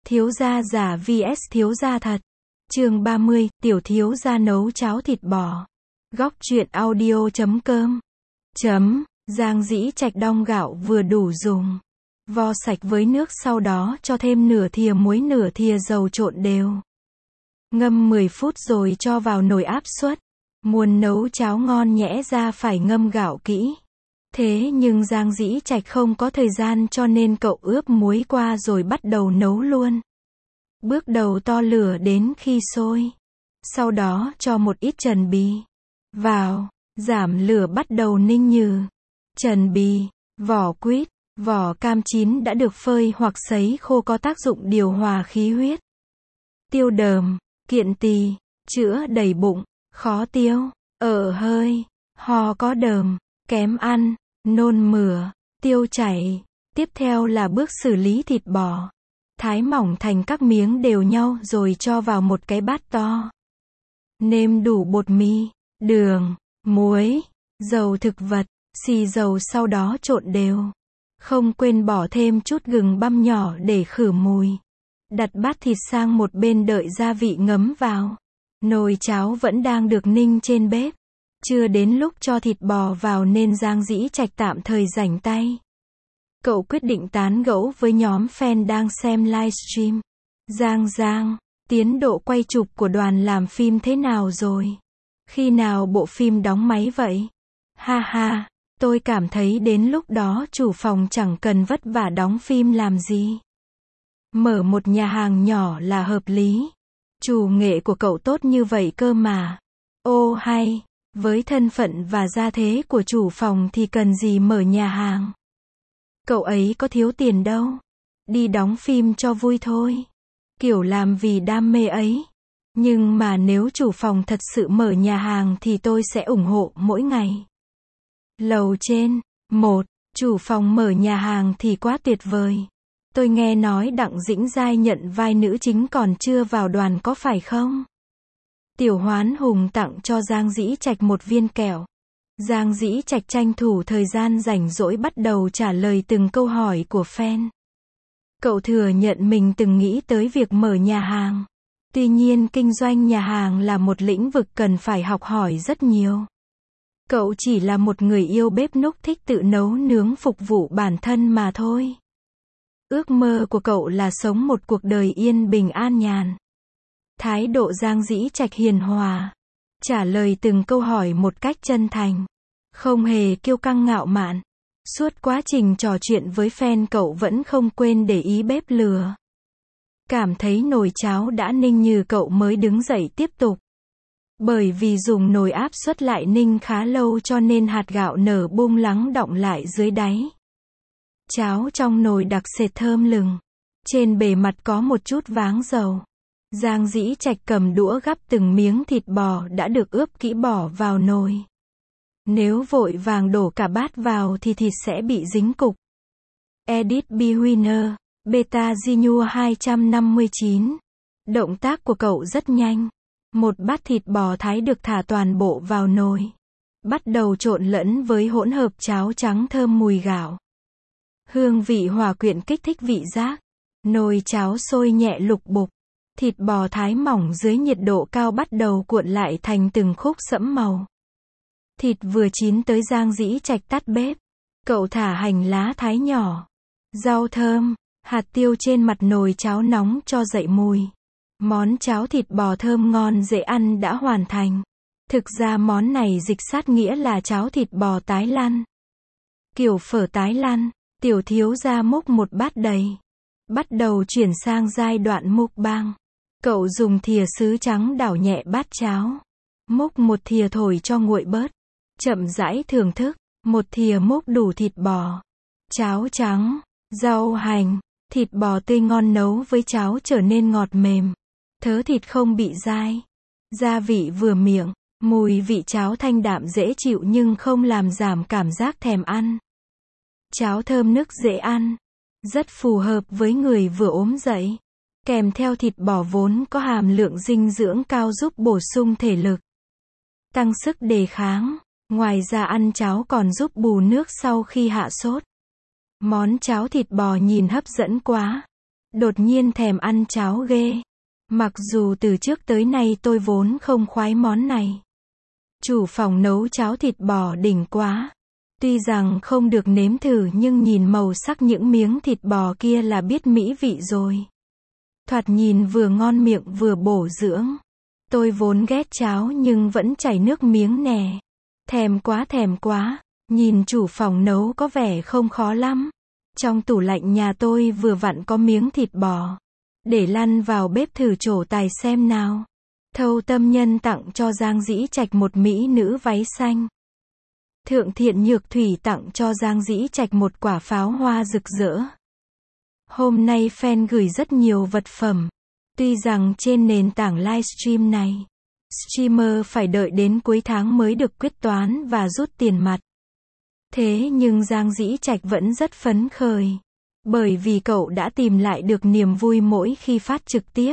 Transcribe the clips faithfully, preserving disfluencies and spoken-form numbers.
Thiếu gia giả vs thiếu gia thật. Chương ba mươi, tiểu thiếu gia nấu cháo thịt bò. Góc truyện audio chấm com. Chấm, Giang Dĩ Trạch đong gạo vừa đủ dùng. Vo sạch với nước, sau đó cho thêm nửa thìa muối, nửa thìa dầu, trộn đều. Ngâm mười phút rồi cho vào nồi áp suất. Muốn nấu cháo ngon nhẽ ra phải ngâm gạo kỹ. Thế nhưng Giang Dĩ Trạch không có thời gian cho nên cậu ướp muối qua rồi bắt đầu nấu luôn. Bước đầu to lửa đến khi sôi. Sau đó cho một ít trần bì vào, giảm lửa bắt đầu ninh nhừ. Trần bì, vỏ quýt, vỏ cam chín đã được phơi hoặc sấy khô có tác dụng điều hòa khí huyết. Tiêu đờm, kiện tỳ, chữa đầy bụng, khó tiêu, ở hơi, ho có đờm, kém ăn, nôn mửa, tiêu chảy. Tiếp theo là bước xử lý thịt bò. Thái mỏng thành các miếng đều nhau rồi cho vào một cái bát to. Nêm đủ bột mì, đường, muối, dầu thực vật, xì dầu, sau đó trộn đều. Không quên bỏ thêm chút gừng băm nhỏ để khử mùi. Đặt bát thịt sang một bên đợi gia vị ngấm vào. Nồi cháo vẫn đang được ninh trên bếp. Chưa đến lúc cho thịt bò vào nên Giang Dĩ Trạch tạm thời rảnh tay. Cậu quyết định tán gẫu với nhóm fan đang xem livestream. Giang Giang, tiến độ quay chụp của đoàn làm phim thế nào rồi? Khi nào bộ phim đóng máy vậy? Ha ha, tôi cảm thấy đến lúc đó chủ phòng chẳng cần vất vả đóng phim làm gì. Mở một nhà hàng nhỏ là hợp lý. Chủ nghệ của cậu tốt như vậy cơ mà. Ô hay, với thân phận và gia thế của chủ phòng thì cần gì mở nhà hàng. Cậu ấy có thiếu tiền đâu. Đi đóng phim cho vui thôi. Kiểu làm vì đam mê ấy. Nhưng mà nếu chủ phòng thật sự mở nhà hàng thì tôi sẽ ủng hộ mỗi ngày. Lầu trên, một, chủ phòng mở nhà hàng thì quá tuyệt vời. Tôi nghe nói Đặng Dĩnh Giai nhận vai nữ chính còn chưa vào đoàn có phải không? Tiểu Hoán Hùng tặng cho Giang Dĩ Trạch một viên kẹo. Giang Dĩ Trạch tranh thủ thời gian rảnh rỗi bắt đầu trả lời từng câu hỏi của fan. Cậu thừa nhận mình từng nghĩ tới việc mở nhà hàng. Tuy nhiên kinh doanh nhà hàng là một lĩnh vực cần phải học hỏi rất nhiều. Cậu chỉ là một người yêu bếp núc thích tự nấu nướng phục vụ bản thân mà thôi. Ước mơ của cậu là sống một cuộc đời yên bình an nhàn. Thái độ Giang Dĩ Trạch hiền hòa. Trả lời từng câu hỏi một cách chân thành. Không hề kiêu căng ngạo mạn. Suốt quá trình trò chuyện với fan cậu vẫn không quên để ý bếp lửa. Cảm thấy nồi cháo đã ninh như cậu mới đứng dậy tiếp tục. Bởi vì dùng nồi áp suất lại ninh khá lâu cho nên hạt gạo nở bung lắng đọng lại dưới đáy. Cháo trong nồi đặc sệt thơm lừng. Trên bề mặt có một chút váng dầu. Giang Dĩ Trạch cầm đũa gắp từng miếng thịt bò đã được ướp kỹ bỏ vào nồi. Nếu vội vàng đổ cả bát vào thì thịt sẽ bị dính cục. Edit Bewinner, Beta Gnu hai trăm năm mươi chín. Động tác của cậu rất nhanh. Một bát thịt bò thái được thả toàn bộ vào nồi. Bắt đầu trộn lẫn với hỗn hợp cháo trắng thơm mùi gạo. Hương vị hòa quyện kích thích vị giác. Nồi cháo sôi nhẹ lục bục. Thịt bò thái mỏng dưới nhiệt độ cao bắt đầu cuộn lại thành từng khúc sẫm màu. Thịt vừa chín tới Giang Dĩ Trạch tắt bếp. Cậu thả hành lá thái nhỏ. Rau thơm, hạt tiêu trên mặt nồi cháo nóng cho dậy mùi. Món cháo thịt bò thơm ngon dễ ăn đã hoàn thành. Thực ra món này dịch sát nghĩa là cháo thịt bò tái lăn. Kiểu phở tái lăn, tiểu thiếu gia múc một bát đầy. Bắt đầu chuyển sang giai đoạn mukbang. Cậu dùng thìa sứ trắng đảo nhẹ bát cháo. Múc một thìa thổi cho nguội bớt. Chậm rãi thưởng thức. Một thìa múc đủ thịt bò. Cháo trắng, rau hành, thịt bò tươi ngon nấu với cháo trở nên ngọt mềm. Thớ thịt không bị dai. Gia vị vừa miệng. Mùi vị cháo thanh đạm dễ chịu nhưng không làm giảm cảm giác thèm ăn. Cháo thơm nức dễ ăn. Rất phù hợp với người vừa ốm dậy. Kèm theo thịt bò vốn có hàm lượng dinh dưỡng cao giúp bổ sung thể lực. Tăng sức đề kháng. Ngoài ra ăn cháo còn giúp bù nước sau khi hạ sốt. Món cháo thịt bò nhìn hấp dẫn quá. Đột nhiên thèm ăn cháo ghê. Mặc dù từ trước tới nay tôi vốn không khoái món này. Chủ phòng nấu cháo thịt bò đỉnh quá. Tuy rằng không được nếm thử nhưng nhìn màu sắc những miếng thịt bò kia là biết mỹ vị rồi. Thoạt nhìn vừa ngon miệng vừa bổ dưỡng. Tôi vốn ghét cháo nhưng vẫn chảy nước miếng nè. Thèm quá thèm quá. Nhìn chủ phòng nấu có vẻ không khó lắm. Trong tủ lạnh nhà tôi vừa vặn có miếng thịt bò. Để lăn vào bếp thử trổ tài xem nào. Thâu Tâm Nhân tặng cho Giang Dĩ Trạch một mỹ nữ váy xanh. Thượng Thiện Nhược Thủy tặng cho Giang Dĩ Trạch một quả pháo hoa rực rỡ. Hôm nay fan gửi rất nhiều vật phẩm. Tuy rằng trên nền tảng livestream này, streamer phải đợi đến cuối tháng mới được quyết toán và rút tiền mặt. Thế nhưng Giang Dĩ Trạch vẫn rất phấn khởi. Bởi vì cậu đã tìm lại được niềm vui mỗi khi phát trực tiếp.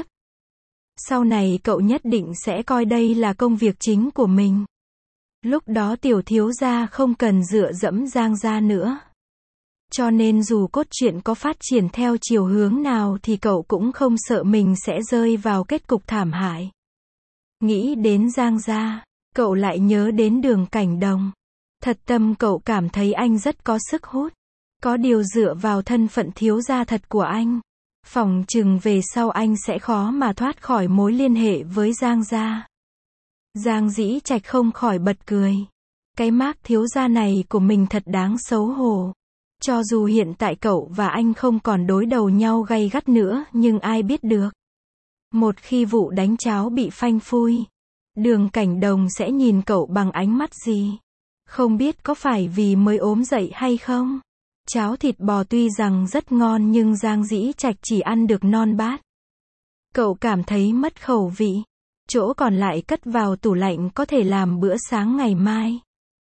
Sau này cậu nhất định sẽ coi đây là công việc chính của mình. Lúc đó tiểu thiếu gia không cần dựa dẫm Giang gia nữa. Cho nên dù cốt truyện có phát triển theo chiều hướng nào thì cậu cũng không sợ mình sẽ rơi vào kết cục thảm hại. Nghĩ đến Giang gia, cậu lại nhớ đến Đường Cảnh Đồng. Thật tâm cậu cảm thấy anh rất có sức hút. Có điều dựa vào thân phận thiếu gia thật của anh, phỏng chừng về sau anh sẽ khó mà thoát khỏi mối liên hệ với Giang gia. Giang Dĩ Trạch không khỏi bật cười. Cái mác thiếu gia này của mình thật đáng xấu hổ. Cho dù hiện tại cậu và anh không còn đối đầu nhau gay gắt nữa, nhưng ai biết được. Một khi vụ đánh cháo bị phanh phui, Đường Cảnh Đồng sẽ nhìn cậu bằng ánh mắt gì? Không biết có phải vì mới ốm dậy hay không? Cháo thịt bò tuy rằng rất ngon nhưng Giang Dĩ Trạch chỉ ăn được non bát. Cậu cảm thấy mất khẩu vị. Chỗ còn lại cất vào tủ lạnh có thể làm bữa sáng ngày mai.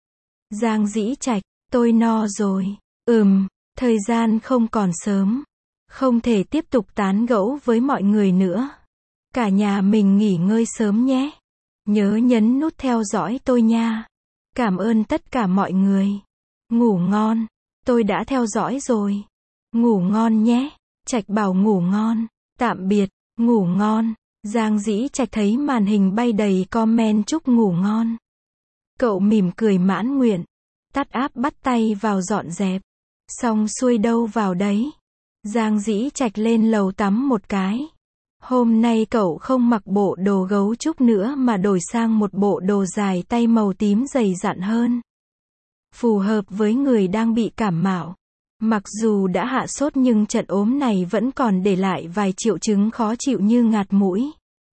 Giang Dĩ Trạch, tôi no rồi. Ừm, thời gian không còn sớm. Không thể tiếp tục tán gẫu với mọi người nữa. Cả nhà mình nghỉ ngơi sớm nhé. Nhớ nhấn nút theo dõi tôi nha. Cảm ơn tất cả mọi người. Ngủ ngon. Tôi đã theo dõi rồi. Ngủ ngon nhé. Trạch bảo ngủ ngon. Tạm biệt. Ngủ ngon. Giang Dĩ Trạch thấy màn hình bay đầy comment chúc ngủ ngon. Cậu mỉm cười mãn nguyện. Tắt app bắt tay vào dọn dẹp. Xong xuôi đâu vào đấy. Giang Dĩ Trạch lên lầu tắm một cái. Hôm nay cậu không mặc bộ đồ gấu trúc nữa mà đổi sang một bộ đồ dài tay màu tím dày dặn hơn. Phù hợp với người đang bị cảm mạo. Mặc dù đã hạ sốt nhưng trận ốm này vẫn còn để lại vài triệu chứng khó chịu như ngạt mũi,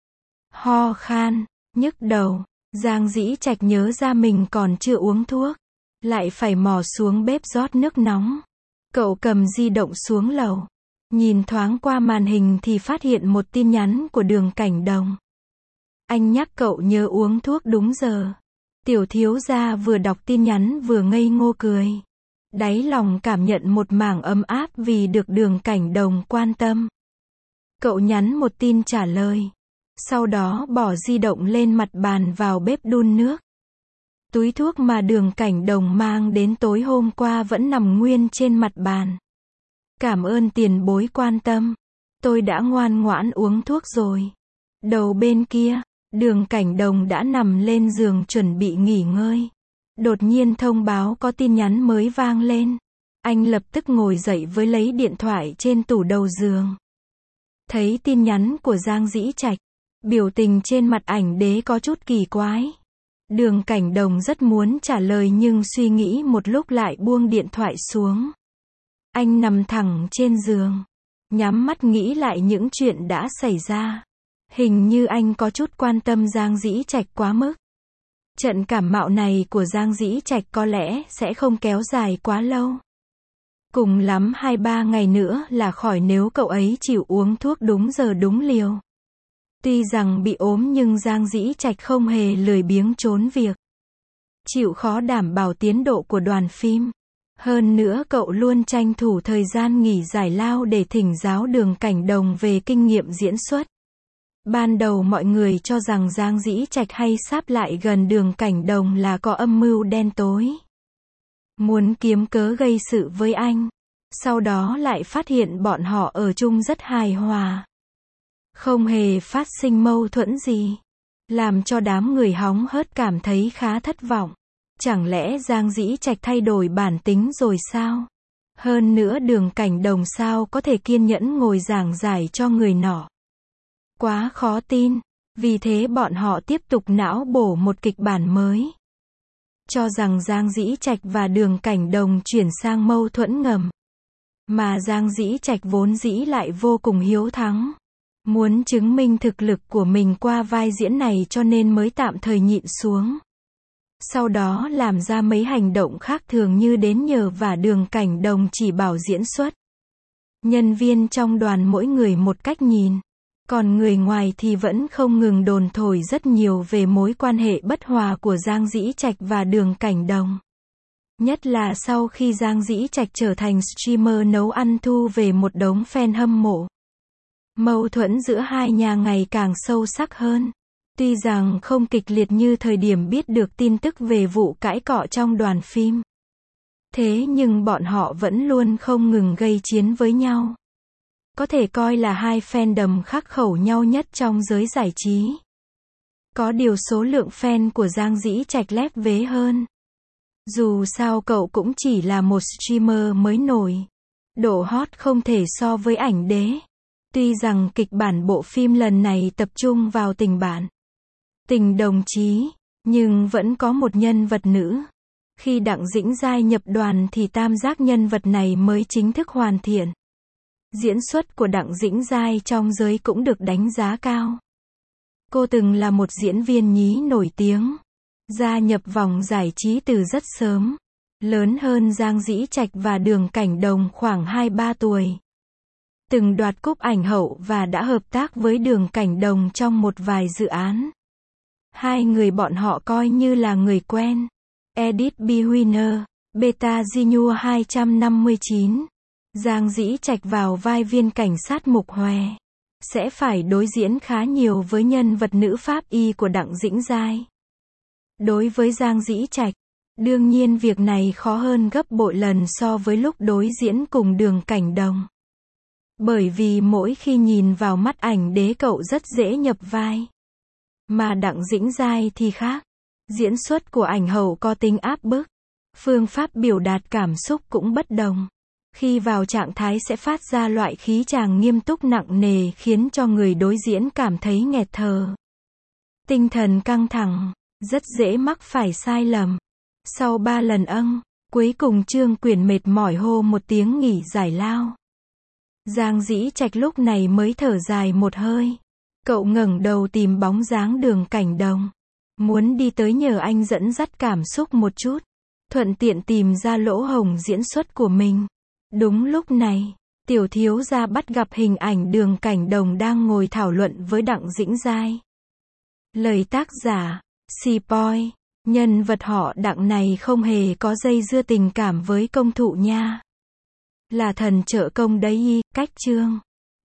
ho khan, nhức đầu. Giang Dĩ Trạch nhớ ra mình còn chưa uống thuốc. Lại phải mò xuống bếp rót nước nóng. Cậu cầm di động xuống lầu. Nhìn thoáng qua màn hình thì phát hiện một tin nhắn của Đường Cảnh Đồng. Anh nhắc cậu nhớ uống thuốc đúng giờ. Tiểu thiếu gia vừa đọc tin nhắn vừa ngây ngô cười. Đáy lòng cảm nhận một mảng ấm áp vì được Đường Cảnh Đồng quan tâm. Cậu nhắn một tin trả lời. Sau đó bỏ di động lên mặt bàn vào bếp đun nước. Túi thuốc mà Đường Cảnh Đồng mang đến tối hôm qua vẫn nằm nguyên trên mặt bàn. Cảm ơn tiền bối quan tâm. Tôi đã ngoan ngoãn uống thuốc rồi. Đầu bên kia, Đường Cảnh Đồng đã nằm lên giường chuẩn bị nghỉ ngơi. Đột nhiên thông báo có tin nhắn mới vang lên. Anh lập tức ngồi dậy với lấy điện thoại trên tủ đầu giường. Thấy tin nhắn của Giang Dĩ Trạch, biểu tình trên mặt ảnh đế có chút kỳ quái. Đường Cảnh Đồng rất muốn trả lời nhưng suy nghĩ một lúc lại buông điện thoại xuống. Anh nằm thẳng trên giường, nhắm mắt nghĩ lại những chuyện đã xảy ra. Hình như anh có chút quan tâm Giang Dĩ Trạch quá mức. Trận cảm mạo này của Giang Dĩ Trạch có lẽ sẽ không kéo dài quá lâu. Cùng lắm hai ba ngày nữa là khỏi nếu cậu ấy chịu uống thuốc đúng giờ đúng liều. Tuy rằng bị ốm nhưng Giang Dĩ Trạch không hề lười biếng trốn việc. Chịu khó đảm bảo tiến độ của đoàn phim. Hơn nữa cậu luôn tranh thủ thời gian nghỉ giải lao để thỉnh giáo Đường Cảnh Đồng về kinh nghiệm diễn xuất. Ban đầu mọi người cho rằng Giang Dĩ Trạch hay sáp lại gần Đường Cảnh Đồng là có âm mưu đen tối. Muốn kiếm cớ gây sự với anh. Sau đó lại phát hiện bọn họ ở chung rất hài hòa. Không hề phát sinh mâu thuẫn gì. Làm cho đám người hóng hớt cảm thấy khá thất vọng. Chẳng lẽ Giang Dĩ Trạch thay đổi bản tính rồi sao? Hơn nữa Đường Cảnh Đồng sao có thể kiên nhẫn ngồi giảng giải cho người nọ? Quá khó tin. Vì thế bọn họ tiếp tục não bổ một kịch bản mới. Cho rằng Giang Dĩ Trạch và Đường Cảnh Đồng chuyển sang mâu thuẫn ngầm. Mà Giang Dĩ Trạch vốn dĩ lại vô cùng hiếu thắng. Muốn chứng minh thực lực của mình qua vai diễn này cho nên mới tạm thời nhịn xuống. Sau đó làm ra mấy hành động khác thường như đến nhờ và Đường Cảnh Đồng chỉ bảo diễn xuất. Nhân viên trong đoàn mỗi người một cách nhìn. Còn người ngoài thì vẫn không ngừng đồn thổi rất nhiều về mối quan hệ bất hòa của Giang Dĩ Trạch và Đường Cảnh Đồng. Nhất là sau khi Giang Dĩ Trạch trở thành streamer nấu ăn thu về một đống fan hâm mộ. Mâu thuẫn giữa hai nhà ngày càng sâu sắc hơn. Tuy rằng không kịch liệt như thời điểm biết được tin tức về vụ cãi cọ trong đoàn phim. Thế nhưng bọn họ vẫn luôn không ngừng gây chiến với nhau. Có thể coi là hai fandom khắc khẩu nhau nhất trong giới giải trí. Có điều số lượng fan của Giang Dĩ Trạch lép vế hơn. Dù sao cậu cũng chỉ là một streamer mới nổi. Độ hot không thể so với ảnh đế. Tuy rằng kịch bản bộ phim lần này tập trung vào tình bạn, tình đồng chí, nhưng vẫn có một nhân vật nữ. Khi Đặng Dĩnh Giai nhập đoàn thì tam giác nhân vật này mới chính thức hoàn thiện. Diễn xuất của Đặng Dĩnh Giai trong giới cũng được đánh giá cao. Cô từng là một diễn viên nhí nổi tiếng. Gia nhập vòng giải trí từ rất sớm. Lớn hơn Giang Dĩ Trạch và Đường Cảnh Đồng khoảng hai ba tuổi. Từng đoạt cúp ảnh hậu và đã hợp tác với Đường Cảnh Đồng trong một vài dự án. Hai người bọn họ coi như là người quen. Edit B. Winner, Beta Genu hai trăm năm mươi chín. Giang Dĩ Trạch vào vai viên cảnh sát Mục Hòe. Sẽ phải đối diễn khá nhiều với nhân vật nữ pháp y của Đặng Dĩnh Giai. Đối với Giang Dĩ Trạch, đương nhiên việc này khó hơn gấp bội lần so với lúc đối diễn cùng Đường Cảnh Đồng. Bởi vì mỗi khi nhìn vào mắt ảnh đế cậu rất dễ nhập vai. Mà Đặng Dĩnh Giai thì khác. Diễn xuất của ảnh hậu có tính áp bức. Phương pháp biểu đạt cảm xúc cũng bất đồng. Khi vào trạng thái sẽ phát ra loại khí tràng nghiêm túc nặng nề khiến cho người đối diễn cảm thấy nghẹt thở. Tinh thần căng thẳng, rất dễ mắc phải sai lầm. Sau ba lần âng, cuối cùng Trương Quyền mệt mỏi hô một tiếng nghỉ giải lao. Giang Dĩ Trạch lúc này mới thở dài một hơi. Cậu ngẩng đầu tìm bóng dáng Đường Cảnh Đồng. Muốn đi tới nhờ anh dẫn dắt cảm xúc một chút. Thuận tiện tìm ra lỗ hổng diễn xuất của mình. Đúng lúc này, tiểu thiếu gia bắt gặp hình ảnh Đường Cảnh Đồng đang ngồi thảo luận với Đặng Dĩnh Giai. Lời tác giả, Spoil, nhân vật họ Đặng này không hề có dây dưa tình cảm với công thụ nha. Là thần trợ công đấy y, cách chương.